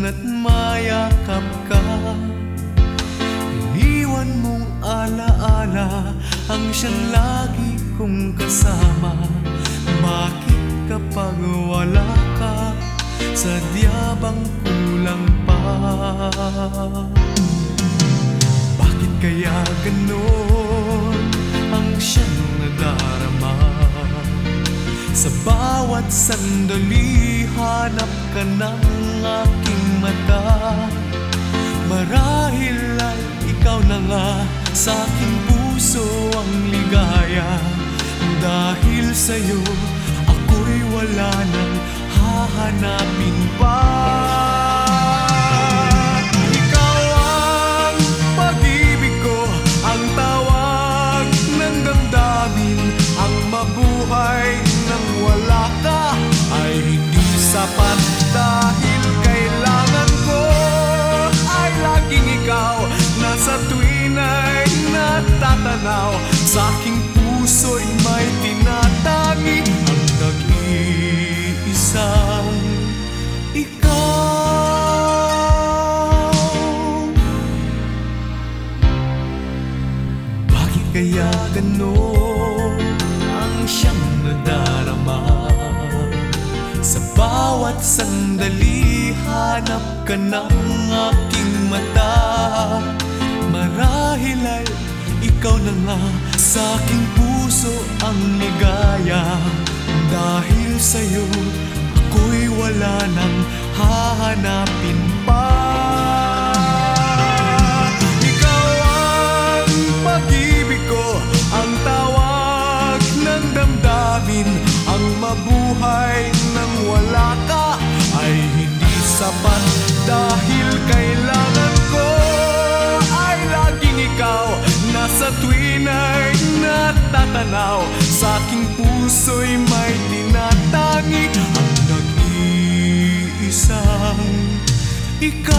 at mayakap ka. Iniwan mong alaala ang siyang lagi kong kasama. Bakit kapag wala ka, sadya bang kulang pa? Bakit kaya ganon ang siyang nadarama? Sa bawat sandali, hanap ka ng aking mata. Marahil ay ikaw na nga sa aking puso ang ligaya. Dahil sa'yo, ako'y wala nang hahanapin pa. Ikaw ang pag-ibig ko, ang tawag ng damdamin. Ang mabuhay nang wala ka ay hindi sapat. Dahil kailangan ko ay laging ikaw, na sa tuwin ay natatanaw. Sa aking puso'y may tinatangi ang nag-iisang ikaw. Bakit kaya ganon ang siyang nadarama? Sa bawat sandali, hanap ka ng aking mata. Marahil ay ikaw na nga sa aking puso ang ligaya. Dahil sa'yo, ako'y wala nang hahanapin pa. Ikaw ang pag-ibig ko, ang tawag ng damdamin. Ang mabuhay nang wala ka ay hindi sapat. Dahil kailangan ko ay laging ikaw, na sa tuwin ay natatanaw. Sa aking puso'y may tinatangi ang nag-iisang ikaw.